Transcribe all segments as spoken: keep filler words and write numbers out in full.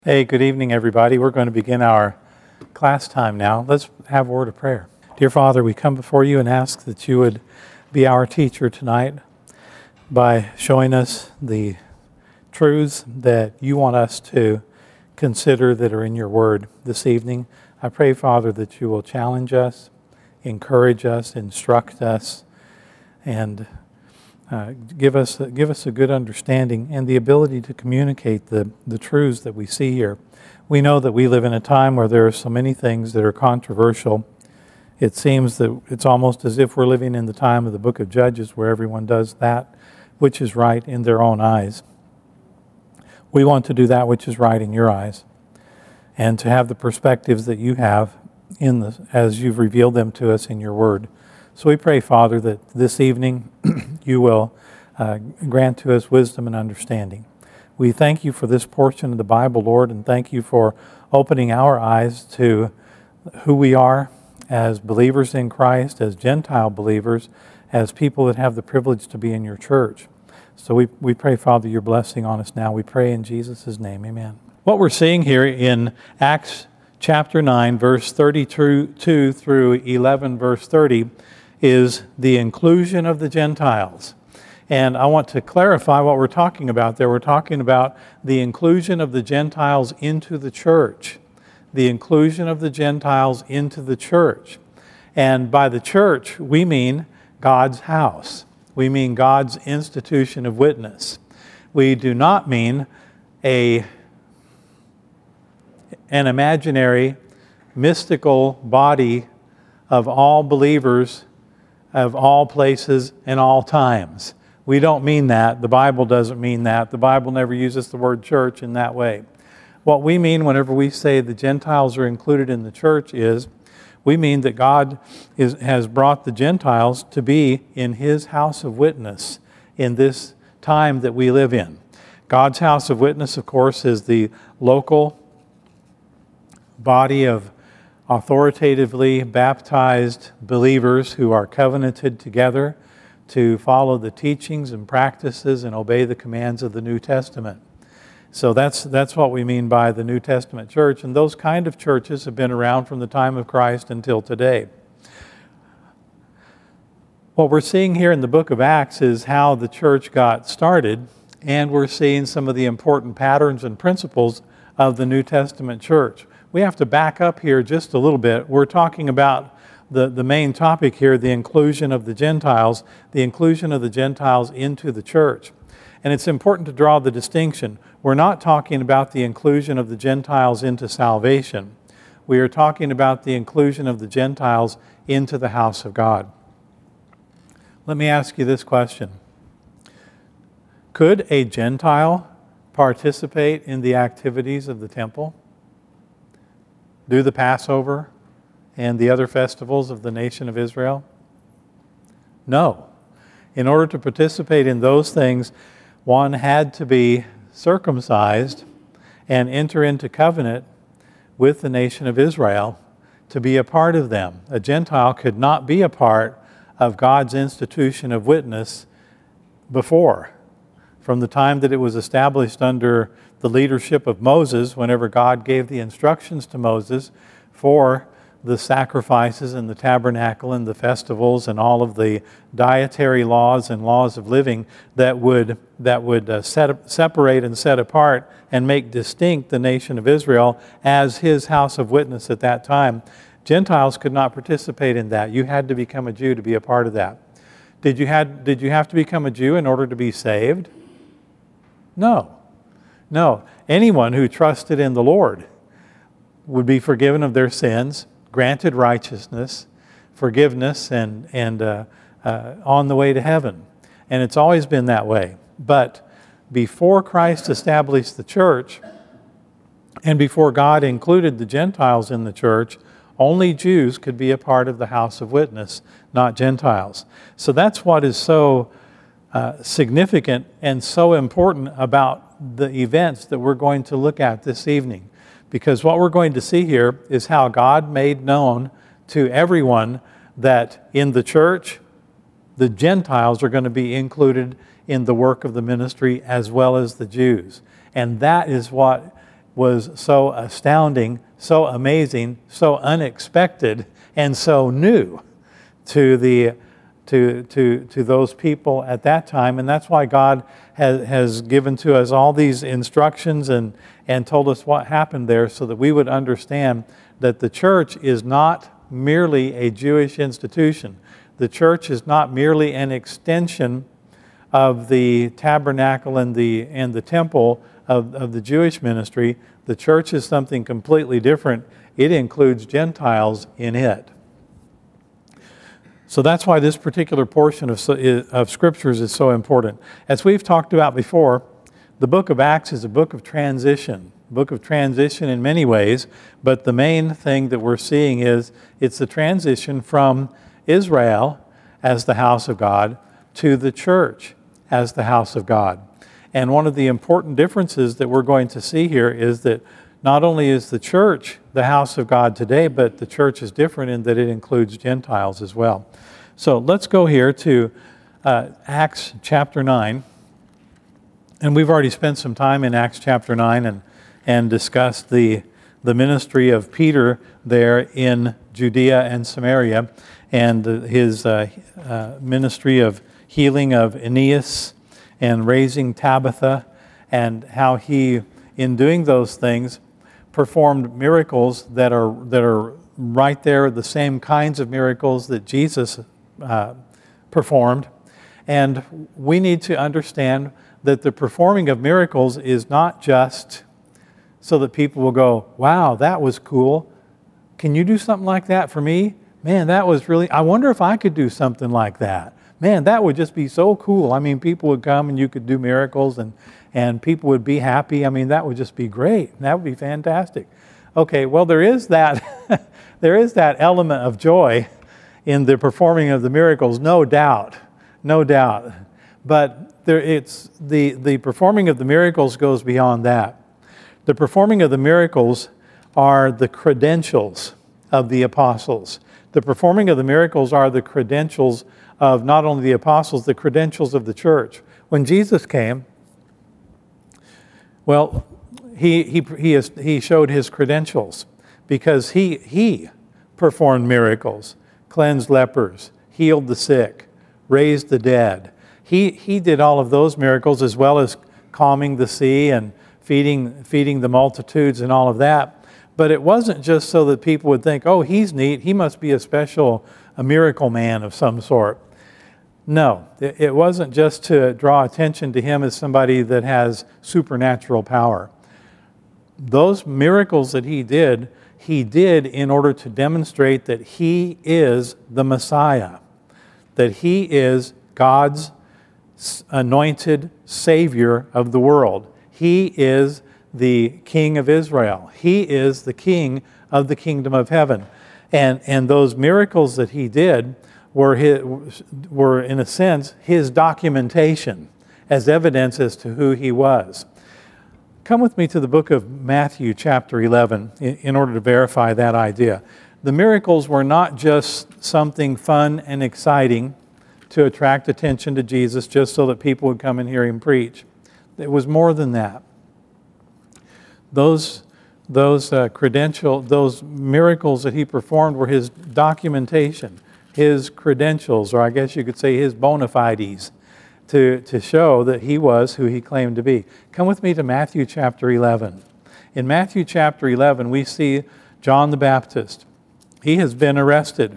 Hey, good evening, everybody. We're going to begin our class time now. Let's have a word of prayer. Dear Father, we come before you and ask that you would be our teacher tonight by showing us the truths that you want us to consider that are in your word this evening. I pray, Father, that you will challenge us, encourage us, instruct us, and Uh, give us give us a good understanding and the ability to communicate the, the truths that we see here. We know that we live in a time where there are so many things that are controversial. It seems that it's almost as if we're living in the time of the book of Judges where everyone does that which is right in their own eyes. We want to do that which is right in your eyes and to have the perspectives that you have in the, as you've revealed them to us in your word. So we pray, Father, that this evening you will uh, grant to us wisdom and understanding. We thank you for this portion of the Bible, Lord, and thank you for opening our eyes to who we are as believers in Christ, as Gentile believers, as people that have the privilege to be in your church. So we, we pray, Father, your blessing on us now. We pray in Jesus' name, amen. What we're seeing here in Acts chapter nine, verse thirty-two through eleven, verse thirty, is the inclusion of the Gentiles. And I want to clarify what we're talking about there. We're talking about the inclusion of the Gentiles into the church. The inclusion of the Gentiles into the church. And by the church, we mean God's house. We mean God's institution of witness. We do not mean a, an imaginary, mystical body of all believers of all places and all times. We don't mean that. The Bible doesn't mean that. The Bible never uses the word church in that way. What we mean whenever we say the Gentiles are included in the church is we mean that God is, has brought the Gentiles to be in His house of witness in this time that we live in. God's house of witness, of course, is the local body of authoritatively baptized believers who are covenanted together to follow the teachings and practices and obey the commands of the New Testament. So that's that's what we mean by the New Testament church, and those kind of churches have been around from the time of Christ until today. What we're seeing here in the book of Acts is how the church got started, and we're seeing some of the important patterns and principles of the New Testament church. We have to back up here just a little bit. We're talking about the, the main topic here, the inclusion of the Gentiles, the inclusion of the Gentiles into the church. And it's important to draw the distinction. We're not talking about the inclusion of the Gentiles into salvation. We are talking about the inclusion of the Gentiles into the house of God. Let me ask you this question. Could a Gentile participate in the activities of the temple? Do the Passover and the other festivals of the nation of Israel? No. In order to participate in those things, one had to be circumcised and enter into covenant with the nation of Israel to be a part of them. A Gentile could not be a part of God's institution of witness before. From the time that it was established under the leadership of Moses, whenever God gave the instructions to Moses for the sacrifices and the tabernacle and the festivals and all of the dietary laws and laws of living that would that would uh, set, separate and set apart and make distinct the nation of Israel as His house of witness at that time. Gentiles could not participate in that. You had to become a Jew to be a part of that. Did you had did you have to become a Jew in order to be saved? No. No. Anyone who trusted in the Lord would be forgiven of their sins, granted righteousness, forgiveness, and, and uh, uh, on the way to heaven. And it's always been that way. But before Christ established the church, and before God included the Gentiles in the church, only Jews could be a part of the house of witness, not Gentiles. So that's what is so Uh, significant and so important about the events that we're going to look at this evening. Because what we're going to see here is how God made known to everyone that in the church, the Gentiles are going to be included in the work of the ministry as well as the Jews. And that is what was so astounding, so amazing, so unexpected, and so new to the to to to those people at that time. And that's why God has has given to us all these instructions and and told us what happened there, so that we would understand that the church is not merely a Jewish institution. The church is not merely an extension of the tabernacle and the and the temple of, of the Jewish ministry. The church is something completely different. It includes Gentiles in it. So that's why this particular portion of, of Scriptures is so important. As we've talked about before, the book of Acts is a book of transition. Book of transition in many ways, but the main thing that we're seeing is it's the transition from Israel as the house of God to the church as the house of God. And one of the important differences that we're going to see here is that not only is the church the house of God today, but the church is different in that it includes Gentiles as well. So let's go here to uh, Acts chapter nine. And we've already spent some time in Acts chapter nine and, and discussed the, the ministry of Peter there in Judea and Samaria, and his uh, uh, ministry of healing of Aeneas and raising Tabitha, and how he, in doing those things, performed miracles that are that are right there, the same kinds of miracles that Jesus uh, performed. And we need to understand that the performing of miracles is not just so that people will go, wow, that was cool. Can you do something like that for me? Man, that was really, I wonder if I could do something like that. Man, that would just be so cool. I mean, people would come and you could do miracles and, and people would be happy. I mean, that would just be great. That would be fantastic. Okay, well, there is that, there is that element of joy in the performing of the miracles, no doubt, no doubt. But there, it's the, the performing of the miracles goes beyond that. The performing of the miracles are the credentials of the apostles. The performing of the miracles are the credentials of not only the apostles, the credentials of the church. When Jesus came, well, he he he, is, he showed his credentials because he he performed miracles, cleansed lepers, healed the sick, raised the dead. He he did all of those miracles, as well as calming the sea and feeding feeding the multitudes and all of that. But it wasn't just so that people would think, oh, he's neat, he must be a special, a miracle man of some sort. No, it wasn't just to draw attention to him as somebody that has supernatural power. Those miracles that he did, he did in order to demonstrate that he is the Messiah, that he is God's anointed Savior of the world. He is the King of Israel. He is the King of the kingdom of heaven. And, and those miracles that he did were, his, were, in a sense, his documentation as evidence as to who he was. Come with me to the book of Matthew chapter eleven in, in order to verify that idea. The miracles were not just something fun and exciting to attract attention to Jesus just so that people would come and hear him preach. It was more than that. Those, those uh, credential, those miracles that he performed were his documentation, his credentials, or I guess you could say his bona fides, to, to show that he was who he claimed to be. Come with me to Matthew chapter eleven. In Matthew chapter eleven, we see John the Baptist. He has been arrested.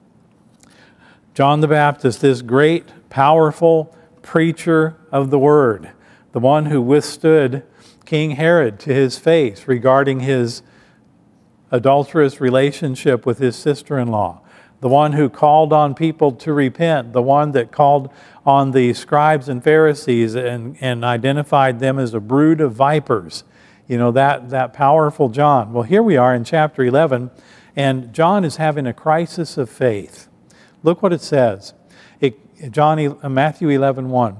John the Baptist, this great, powerful preacher of the word, the one who withstood King Herod to his face regarding his adulterous relationship with his sister-in-law, the one who called on people to repent, the one that called on the scribes and Pharisees and, and identified them as a brood of vipers. You know, that, that powerful John. Well, here we are in chapter eleven, and John is having a crisis of faith. Look what it says. It, John, Matthew eleven one.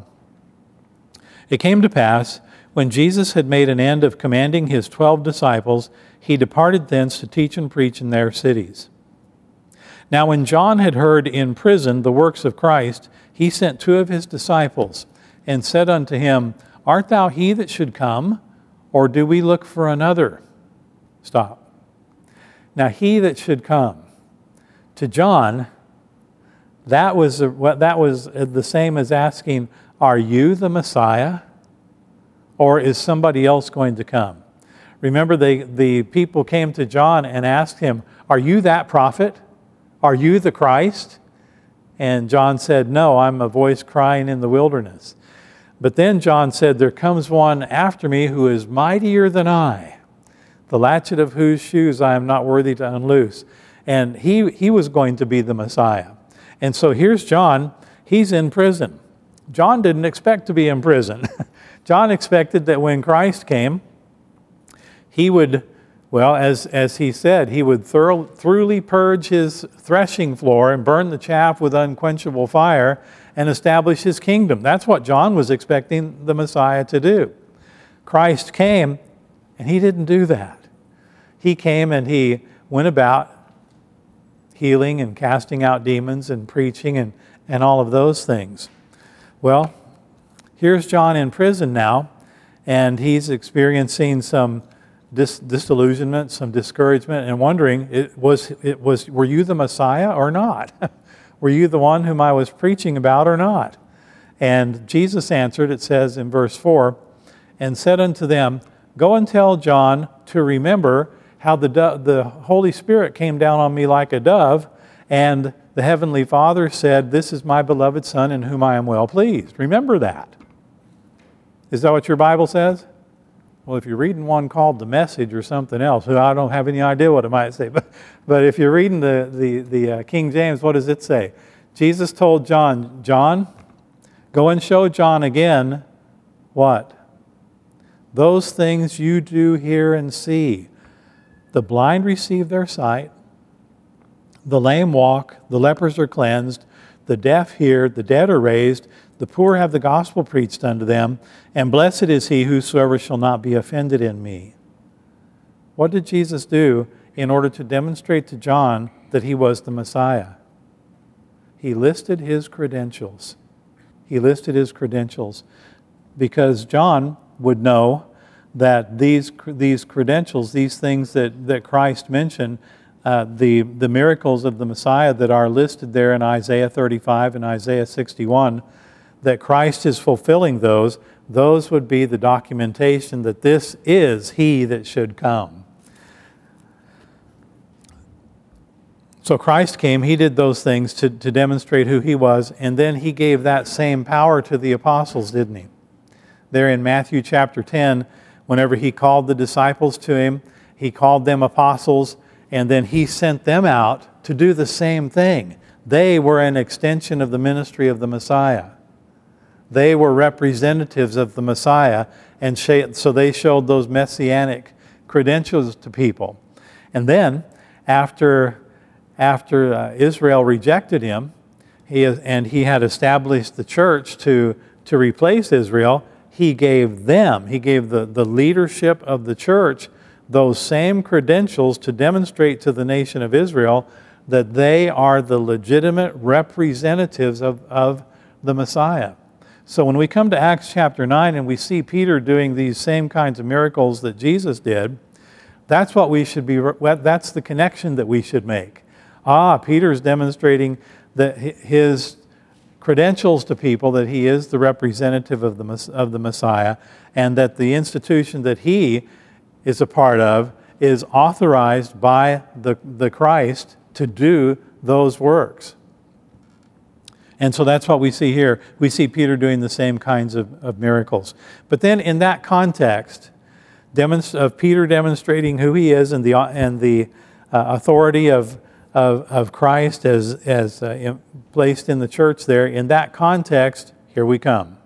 It came to pass, when Jesus had made an end of commanding his twelve disciples, he departed thence to teach and preach in their cities. Now when John had heard in prison the works of Christ, he sent two of his disciples, and said unto him, Art thou he that should come, Or do we look for another? Stop. Now, he that should come. To John, that was, that was the same as asking, are you the Messiah? Or is somebody else going to come? Remember, they, the people came to John and asked him, are you that prophet? Are you the Christ? And John said, no, I'm a voice crying in the wilderness. But then John said, there comes one after me who is mightier than I, the latchet of whose shoes I am not worthy to unloose. And he, he was going to be the Messiah. And so here's John. He's in prison. John didn't expect to be in prison. John expected that when Christ came, he would, well, as, as he said, he would thorough, thoroughly purge his threshing floor and burn the chaff with unquenchable fire and establish his kingdom. That's what John was expecting the Messiah to do. Christ came, and he didn't do that. He came and he went about healing and casting out demons and preaching and, and all of those things. Well, here's John in prison now, and he's experiencing some dis- disillusionment, some discouragement, and wondering, it was, it was, were you the Messiah or not? Were you the one whom I was preaching about or not? And Jesus answered, it says in verse four, and said unto them, go and tell John to remember how the, do- the Holy Spirit came down on me like a dove, and the Heavenly Father said, this is my beloved Son in whom I am well pleased. Remember that. Is that what your Bible says? Well, if you're reading one called The Message or something else, I don't have any idea what it might say. But, but if you're reading the, the, the uh, King James, what does it say? Jesus told John, John, go and show John again what? Those things you do hear and see. The blind receive their sight, the lame walk, the lepers are cleansed, the deaf hear, the dead are raised, the poor have the gospel preached unto them, and blessed is he whosoever shall not be offended in me. What did Jesus do in order to demonstrate to John that he was the Messiah? He listed his credentials. He listed his credentials because John would know that these these credentials, these things that, that Christ mentioned, uh, the, the miracles of the Messiah that are listed there in Isaiah thirty-five and Isaiah sixty-one, that Christ is fulfilling those, those would be the documentation that this is he that should come. So Christ came, he did those things to, to demonstrate who he was, and then he gave that same power to the apostles, didn't he? There in Matthew chapter ten, whenever he called the disciples to him, he called them apostles, and then he sent them out to do the same thing. They were an extension of the ministry of the Messiah. They were representatives of the Messiah, and so they showed those messianic credentials to people. And then, after, after uh, Israel rejected him, he, and he had established the church to, to replace Israel, he gave them, he gave the, the leadership of the church those same credentials to demonstrate to the nation of Israel that they are the legitimate representatives of, of the Messiah. So when we come to Acts chapter nine and we see Peter doing these same kinds of miracles that Jesus did, that's what we should be, that's the connection that we should make. Ah, Peter's demonstrating that his credentials to people, that he is the representative of the, of the Messiah, and that the institution that he is a part of is authorized by the, the Christ to do those works. And so that's what we see here. We see Peter doing the same kinds of, of miracles. But then in that context demonst- of Peter demonstrating who he is and the, and the uh, authority of, of, of Christ as, as uh, in, placed in the church there, in that context, here we come.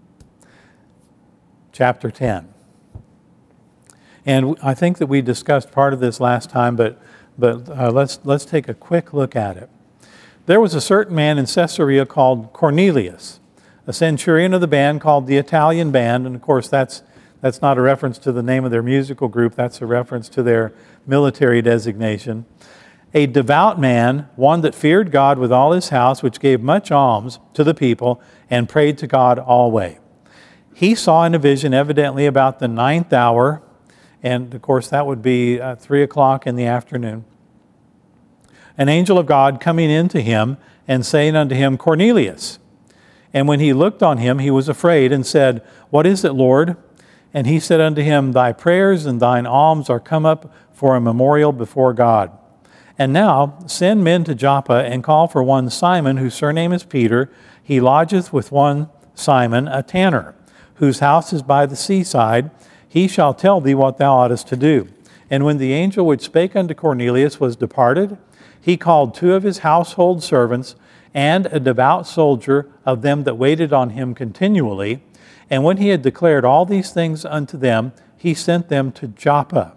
Chapter ten. And I think that we discussed part of this last time, but, but uh, let's, let's take a quick look at it. There was a certain man in Caesarea called Cornelius, a centurion of the band called the Italian Band. And of course, that's, that's not a reference to the name of their musical group. That's a reference to their military designation. A devout man, one that feared God with all his house, which gave much alms to the people and prayed to God always. he saw in a vision, evidently about the ninth hour, and of course that would be uh, three o'clock in the afternoon, an angel of God coming into him and saying unto him, Cornelius. And when he looked on him, he was afraid and said, What is it, Lord? And he said unto him, Thy prayers and thine alms are come up for a memorial before God. And now send men to Joppa and call for one Simon, whose surname is Peter. He lodgeth with one Simon, a tanner, whose house is by the seaside. He shall tell thee what thou oughtest to do. And when the angel which spake unto Cornelius was departed, he called two of his household servants and a devout soldier of them that waited on him continually. And when he had declared all these things unto them, he sent them to Joppa.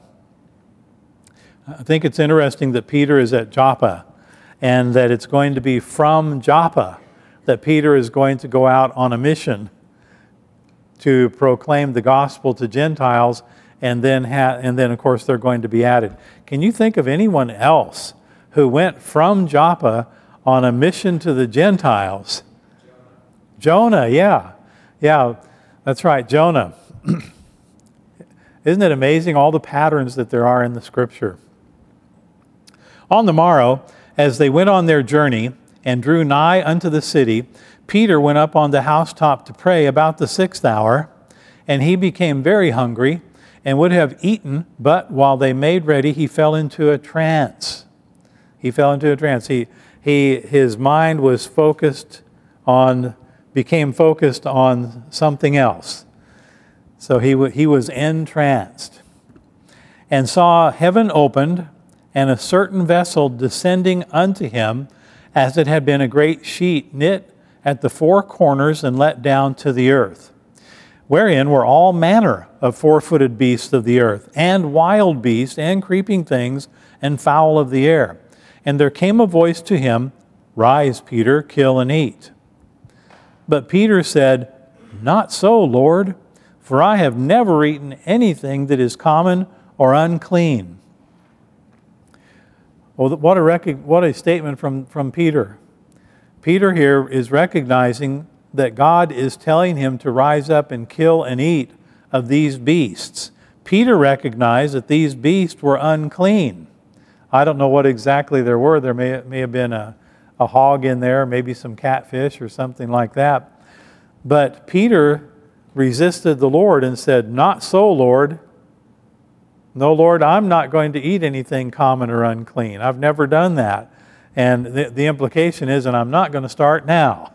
I think it's interesting that Peter is at Joppa, and that it's going to be from Joppa that Peter is going to go out on a mission to proclaim the gospel to Gentiles, and then, ha- and then of course, they're going to be added. Can you think of anyone else who went from Joppa on a mission to the Gentiles? Jonah, yeah. Yeah, that's right, Jonah. Isn't it amazing all the patterns that there are in the Scripture? On the morrow, as they went on their journey and drew nigh unto the city, Peter went up on the housetop to pray about the sixth hour, and he became very hungry and would have eaten, but while they made ready, he fell into a trance. He fell into a trance. He, he, his mind was focused on, became focused on something else. So he, w- he was entranced, and saw heaven opened, and a certain vessel descending unto him, as it had been a great sheet knit at the four corners and let down to the earth, wherein were all manner of four-footed beasts of the earth, and wild beasts, and creeping things, and fowl of the air. And there came a voice to him, Rise, Peter, kill and eat. But Peter said, Not so, Lord, for I have never eaten anything that is common or unclean. Well, what a, rec- what a statement from, from Peter. Peter here is recognizing that God is telling him to rise up and kill and eat of these beasts. Peter recognized that these beasts were unclean. I don't know what exactly there were. There may, may have been a, a hog in there, maybe some catfish or something like that. But Peter resisted the Lord and said, Not so, Lord. No, Lord, I'm not going to eat anything common or unclean. I've never done that. And the, the implication is, and I'm not going to start now.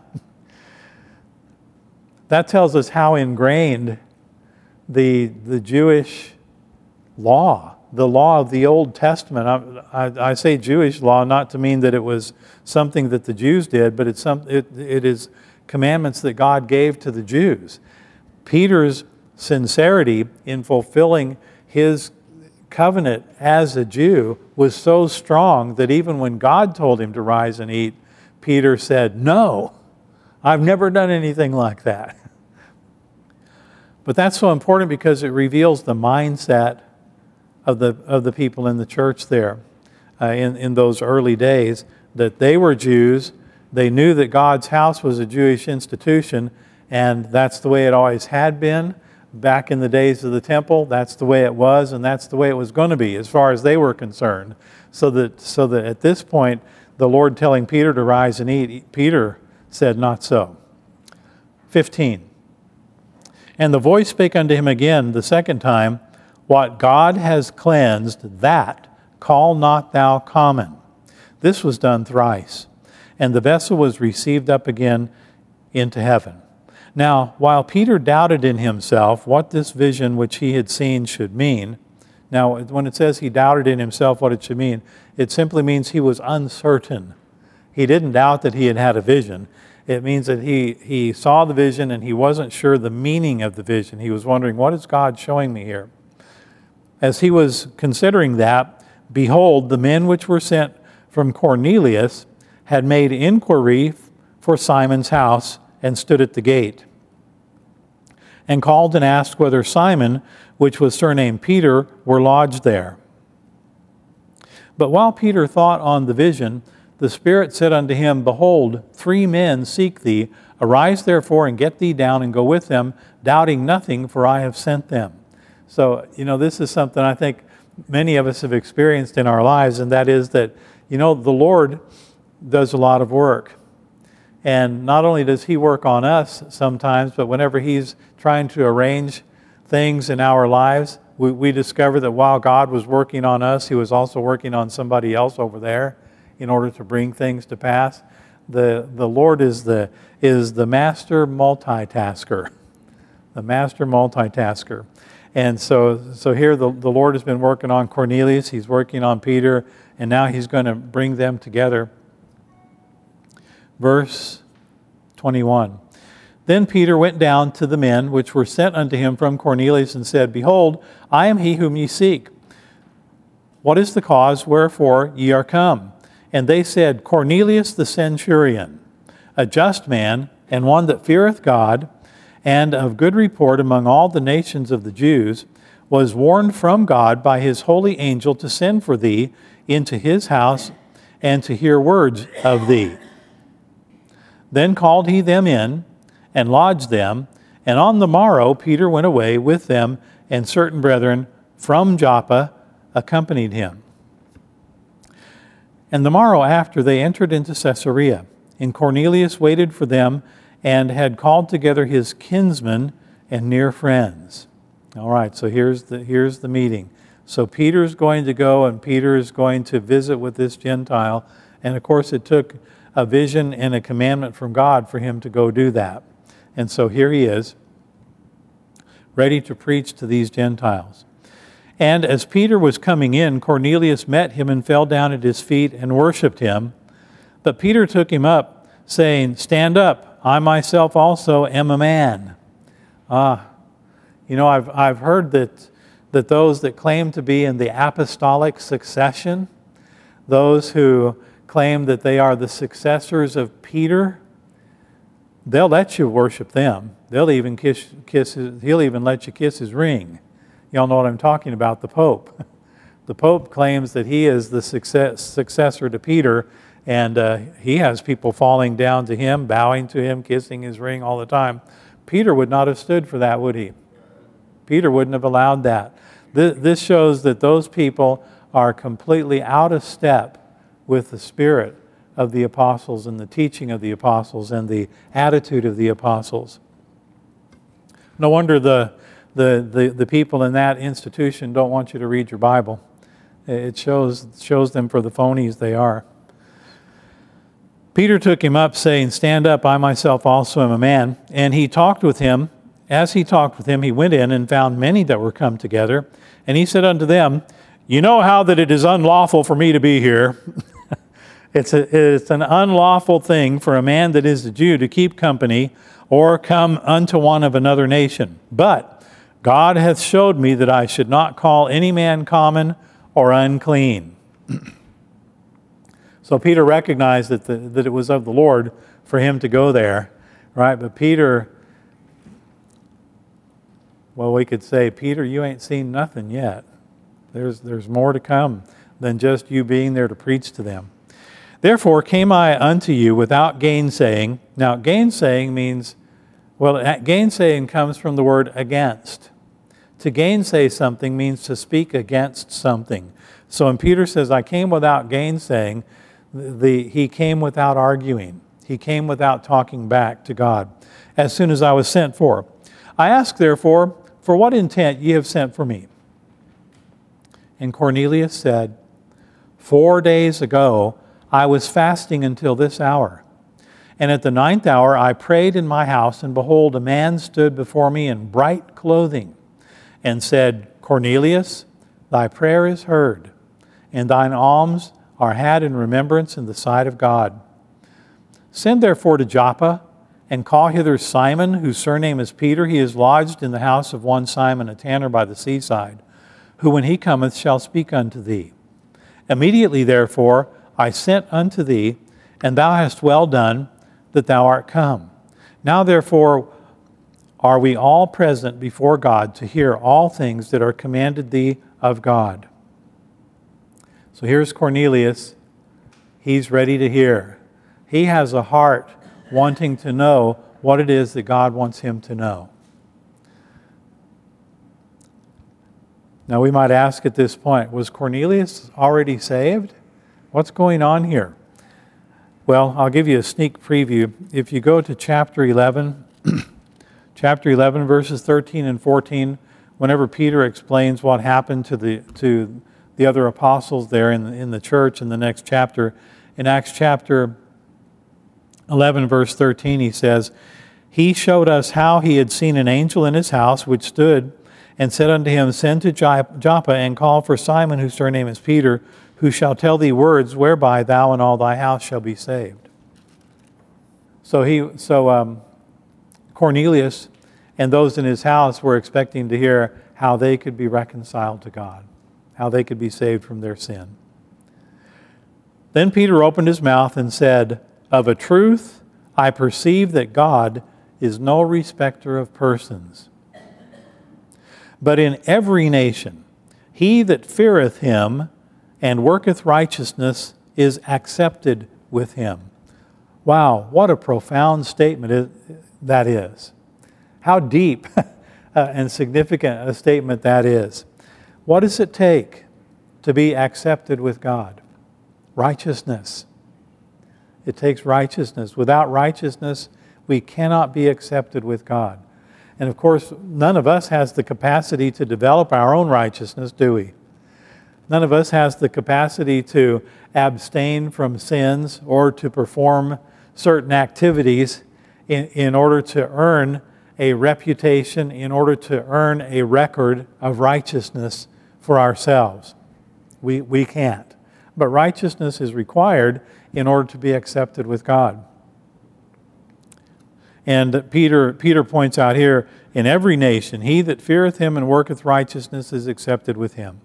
That tells us how ingrained the, the Jewish law, the law of the Old Testament. I, I, I say Jewish law not to mean that it was something that the Jews did, but it's some, it, it is commandments that God gave to the Jews. Peter's sincerity in fulfilling his covenant as a Jew was so strong that even when God told him to rise and eat, Peter said, No, I've never done anything like that. But that's so important because it reveals the mindset of the of the people in the church there uh, in, in those early days, that they were Jews. They knew that God's house was a Jewish institution, and that's the way it always had been. Back in the days of the temple, that's the way it was, and that's the way it was going to be as far as they were concerned. So that, so that at this point, the Lord telling Peter to rise and eat, Peter said, Not so. fifteen. And the voice spake unto him again the second time, What God has cleansed, that call not thou common. This was done thrice, and the vessel was received up again into heaven. Now, while Peter doubted in himself what this vision which he had seen should mean, now when it says he doubted in himself what it should mean, it simply means he was uncertain. He didn't doubt that he had had a vision. It means that he, he saw the vision and he wasn't sure the meaning of the vision. He was wondering, what is God showing me here? As he was considering that, behold, the men which were sent from Cornelius had made inquiry for Simon's house and stood at the gate, and called and asked whether Simon, which was surnamed Peter, were lodged there. But while Peter thought on the vision, the Spirit said unto him, Behold, three men seek thee. Arise therefore and get thee down and go with them, doubting nothing, for I have sent them. So, you know, this is something I think many of us have experienced in our lives, and that is that, you know, the Lord does a lot of work. And not only does He work on us sometimes, but whenever He's trying to arrange things in our lives, we, we discover that while God was working on us, He was also working on somebody else over there in order to bring things to pass. The, the Lord is the, is the master multitasker, the master multitasker. And so, so here the, the Lord has been working on Cornelius, He's working on Peter, and now He's going to bring them together. Verse twenty-one. Then Peter went down to the men which were sent unto him from Cornelius and said, Behold, I am he whom ye seek. What is the cause wherefore ye are come? And they said, Cornelius the centurion, a just man, and one that feareth God, and of good report among all the nations of the Jews, was warned from God by his holy angel to send for thee into his house and to hear words of thee. Then called he them in, and lodged them, and on the morrow Peter went away with them, and certain brethren from Joppa accompanied him. And the morrow after they entered into Caesarea, and Cornelius waited for them, and had called together his kinsmen and near friends. All right, so here's the, here's the meeting. So Peter's going to go, and Peter is going to visit with this Gentile, and of course it took a vision and a commandment from God for him to go do that. And so here he is, ready to preach to these Gentiles. And as Peter was coming in, Cornelius met him and fell down at his feet and worshipped him. But Peter took him up, saying, Stand up, I myself also am a man. Ah, you know, I've, I've heard that, that those that claim to be in the apostolic succession, those who claim that they are the successors of Peter, they'll let you worship them. They'll even kiss, kiss his, he'll even let you kiss his ring. Y'all know what I'm talking about, the Pope. The Pope claims that he is the success, successor to Peter, and uh, he has people falling down to him, bowing to him, kissing his ring all the time. Peter would not have stood for that, would he? Peter wouldn't have allowed that. This, this shows that those people are completely out of step with the spirit of the apostles and the teaching of the apostles and the attitude of the apostles. No wonder the, the, the, the people in that institution don't want you to read your Bible. It shows, shows them for the phonies they are. Peter took him up, saying, Stand up, I myself also am a man. And he talked with him. As he talked with him, he went in and found many that were come together. And he said unto them, You know how that it is unlawful for me to be here. It's, a, it's an unlawful thing for a man that is a Jew to keep company or come unto one of another nation. But God hath showed me that I should not call any man common or unclean. So Peter recognized that, the, that it was of the Lord for him to go there, right? But Peter, well, we could say, Peter, you ain't seen nothing yet. There's, there's more to come than just you being there to preach to them. Therefore came I unto you without gainsaying. Now, gainsaying means, well, gainsaying comes from the word against. To gainsay something means to speak against something. So when Peter says, I came without gainsaying, the, he came without arguing. He came without talking back to God. As soon as I was sent for. I ask, therefore, for what intent ye have sent for me? And Cornelius said, Four days ago I was fasting until this hour. And at the ninth hour I prayed in my house, and behold, a man stood before me in bright clothing, and said, Cornelius, thy prayer is heard, and thine alms are had in remembrance in the sight of God. Send therefore to Joppa, and call hither Simon, whose surname is Peter. He is lodged in the house of one Simon, a tanner by the seaside, who when he cometh shall speak unto thee. Immediately therefore I sent unto thee, and thou hast well done that thou art come. Now therefore are we all present before God to hear all things that are commanded thee of God. So here's Cornelius. He's ready to hear. He has a heart wanting to know what it is that God wants him to know. Now we might ask at this point, was Cornelius already saved? What's going on here? Well, I'll give you a sneak preview. If you go to chapter eleven, chapter eleven, verses thirteen and fourteen, whenever Peter explains what happened to the to the other apostles there in the, in the church in the next chapter, in Acts chapter eleven, verse thirteen, he says, "He showed us how he had seen an angel in his house, which stood and said unto him, Send to Joppa and call for Simon, whose surname is Peter, who shall tell thee words whereby thou and all thy house shall be saved." So he, so um, Cornelius and those in his house were expecting to hear how they could be reconciled to God, how they could be saved from their sin. Then Peter opened his mouth and said, "Of a truth I perceive that God is no respecter of persons. But in every nation he that feareth him and worketh righteousness is accepted with him." Wow, what a profound statement that is. How deep and significant a statement that is. What does it take to be accepted with God? Righteousness. It takes righteousness. Without righteousness, we cannot be accepted with God. And of course, none of us has the capacity to develop our own righteousness, do we? None of us has the capacity to abstain from sins or to perform certain activities in, in order to earn a reputation, in order to earn a record of righteousness for ourselves. We, we can't. But righteousness is required in order to be accepted with God. And Peter, Peter points out here, in every nation, he that feareth him and worketh righteousness is accepted with him.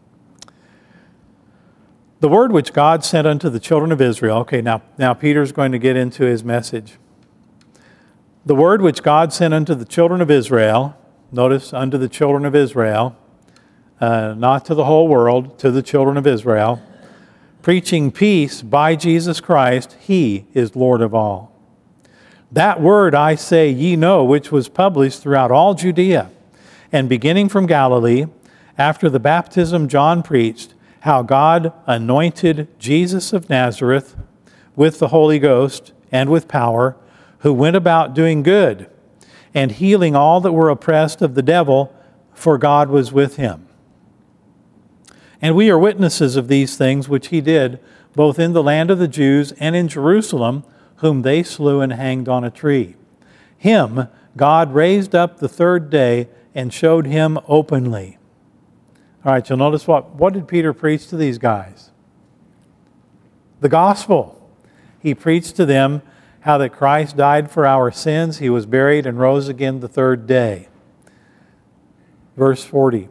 The word which God sent unto the children of Israel. Okay, now, now Peter's going to get into his message. The word which God sent unto the children of Israel, notice, unto the children of Israel, uh, not to the whole world, to the children of Israel, preaching peace by Jesus Christ, he is Lord of all. That word I say ye know, which was published throughout all Judea, and beginning from Galilee, after the baptism John preached, how God anointed Jesus of Nazareth with the Holy Ghost and with power, who went about doing good and healing all that were oppressed of the devil, for God was with him. And we are witnesses of these things which he did, both in the land of the Jews and in Jerusalem, whom they slew and hanged on a tree. Him God raised up the third day and showed him openly. All right, you'll notice what, what did Peter preach to these guys? The gospel. He preached to them how that Christ died for our sins, he was buried and rose again the third day. Verse forty.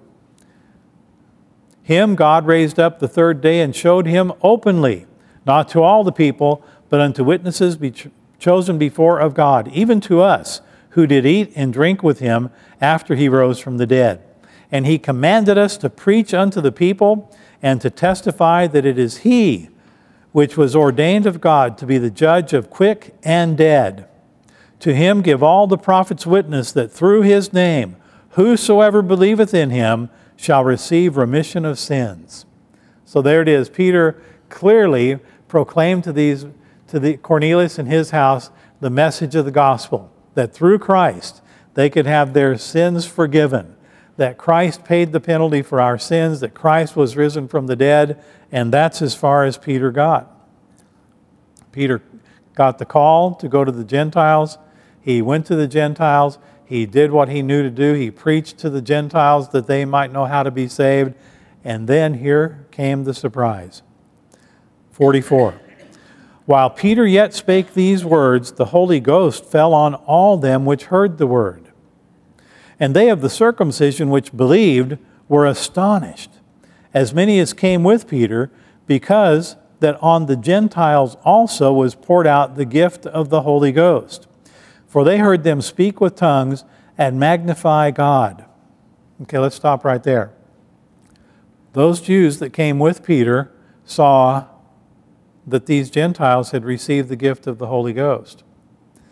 Him God raised up the third day and showed him openly, not to all the people, but unto witnesses be chosen before of God, even to us, who did eat and drink with him after he rose from the dead. And he commanded us to preach unto the people and to testify that it is he which was ordained of God to be the judge of quick and dead. To him give all the prophets witness that through his name whosoever believeth in him shall receive remission of sins. So there it is. Peter clearly proclaimed to these to the Cornelius and his house the message of the gospel, that through Christ they could have their sins forgiven, that Christ paid the penalty for our sins, that Christ was risen from the dead, and that's as far as Peter got. Peter got the call to go to the Gentiles. He went to the Gentiles. He did what he knew to do. He preached to the Gentiles that they might know how to be saved. And then here came the surprise. forty-four. While Peter yet spake these words, the Holy Ghost fell on all them which heard the word. And they of the circumcision which believed were astonished, as many as came with Peter, because that on the Gentiles also was poured out the gift of the Holy Ghost. For they heard them speak with tongues and magnify God. Okay, let's stop right there. Those Jews that came with Peter saw that these Gentiles had received the gift of the Holy Ghost.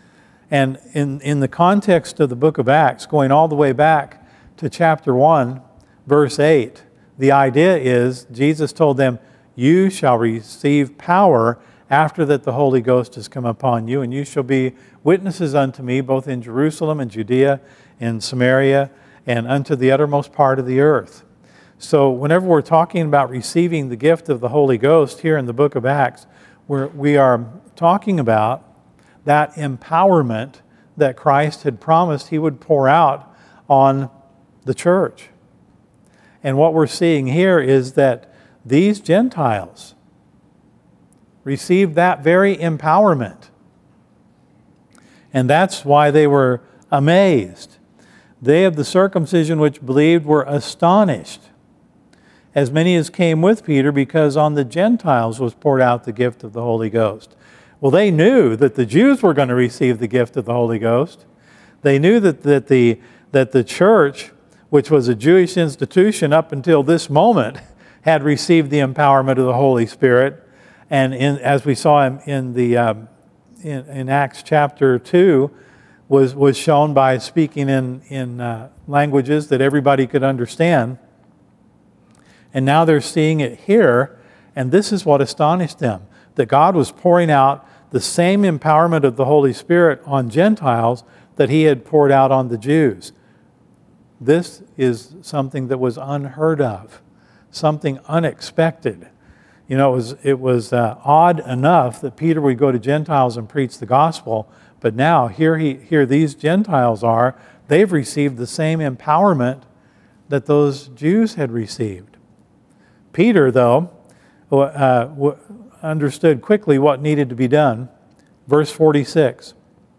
And in, in the context of the book of Acts, going all the way back to chapter one, verse eight, the idea is Jesus told them, you shall receive power after that the Holy Ghost has come upon you, and you shall be witnesses unto me both in Jerusalem and Judea and Samaria and unto the uttermost part of the earth. So whenever we're talking about receiving the gift of the Holy Ghost here in the book of Acts, we're, we are talking about that empowerment that Christ had promised He would pour out on the church. And what we're seeing here is that these Gentiles received that very empowerment. And that's why they were amazed. They of the circumcision which believed were astonished, as many as came with Peter, because on the Gentiles was poured out the gift of the Holy Ghost. Well, they knew that the Jews were going to receive the gift of the Holy Ghost. They knew that, that, the, that the church, which was a Jewish institution up until this moment, had received the empowerment of the Holy Spirit. And in, as we saw in, in, the, um, in, in Acts chapter two, was, was shown by speaking in, in uh, languages that everybody could understand. And now they're seeing it here, and this is what astonished them, that God was pouring out the same empowerment of the Holy Spirit on Gentiles that He had poured out on the Jews. This is something that was unheard of, something unexpected. You know, it was, it was uh, odd enough that Peter would go to Gentiles and preach the gospel, but now here, he, here these Gentiles are, they've received the same empowerment that those Jews had received. Peter, though, uh, understood quickly what needed to be done. Verse forty-six.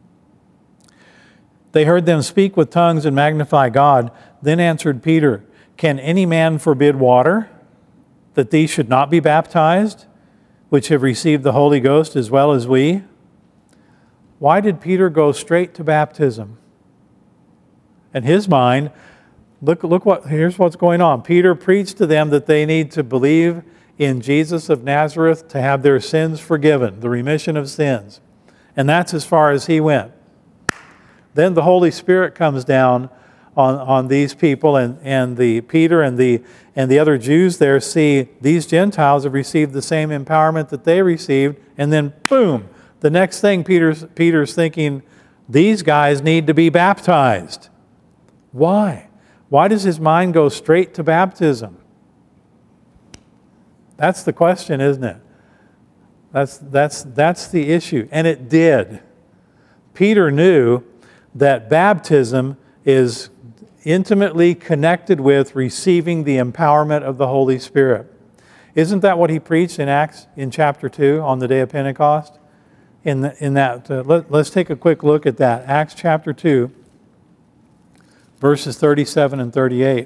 They heard them speak with tongues and magnify God. Then answered Peter, can any man forbid water, that these should not be baptized, which have received the Holy Ghost as well as we? Why did Peter go straight to baptism? In his mind, look, look what, here's what's going on. Peter preached to them that they need to believe in Jesus of Nazareth to have their sins forgiven, the remission of sins. And that's as far as he went. Then the Holy Spirit comes down on, on these people, and, and the Peter and the and the other Jews there see these Gentiles have received the same empowerment that they received, and then boom, the next thing Peter's Peter's thinking, these guys need to be baptized. Why? Why does his mind go straight to baptism? That's the question, isn't it? That's that's that's the issue, and it did. Peter knew that baptism is intimately connected with receiving the empowerment of the Holy Spirit. Isn't that what he preached in Acts in chapter two on the day of Pentecost? In, the, in that, uh, let, let's take a quick look at that. Acts chapter two, verses thirty-seven and thirty-eight.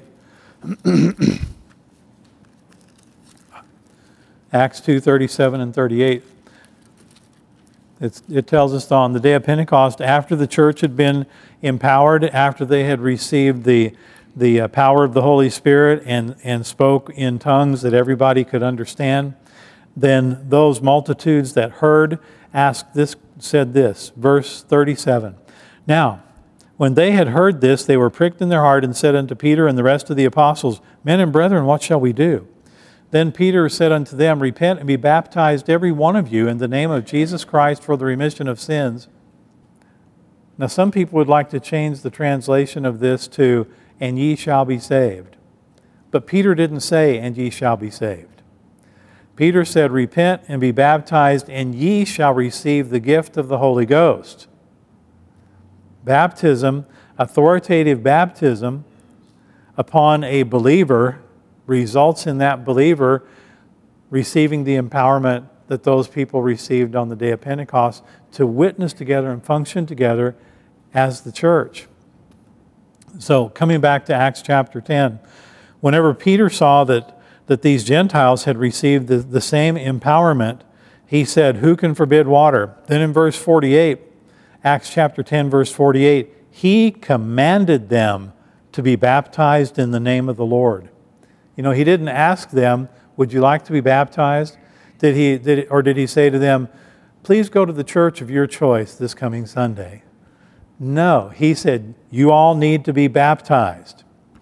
Acts two, thirty-seven and thirty-eight. It's, it tells us on the day of Pentecost, after the church had been empowered, after they had received the, the uh, power of the Holy Spirit and, and spoke in tongues that everybody could understand, then those multitudes that heard asked this, said this, verse thirty-seven. Now, when they had heard this, they were pricked in their heart and said unto Peter and the rest of the apostles, Men and brethren, what shall we do? Then Peter said unto them, Repent and be baptized every one of you in the name of Jesus Christ for the remission of sins. Now some people would like to change the translation of this to, and ye shall be saved. But Peter didn't say, and ye shall be saved. Peter said, Repent and be baptized, and ye shall receive the gift of the Holy Ghost. Baptism, authoritative baptism upon a believer, results in that believer receiving the empowerment that those people received on the day of Pentecost to witness together and function together as the church. So coming back to Acts chapter ten, whenever Peter saw that, that these Gentiles had received the, the same empowerment, he said, who can forbid water? Then in verse forty-eight, Acts chapter ten, verse forty-eight, he commanded them to be baptized in the name of the Lord. You know, he didn't ask them, would you like to be baptized? Did he, did, or did he say to them, please go to the church of your choice this coming Sunday? No, he said, you all need to be baptized.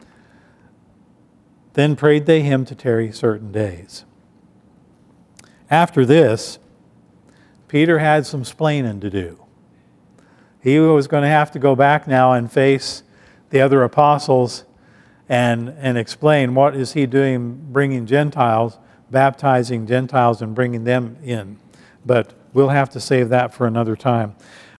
Then prayed they him to tarry certain days. After this, Peter had some splaining to do. He was going to have to go back now and face the other apostles and, and explain what is he doing bringing Gentiles, baptizing Gentiles and bringing them in. But we'll have to save that for another time.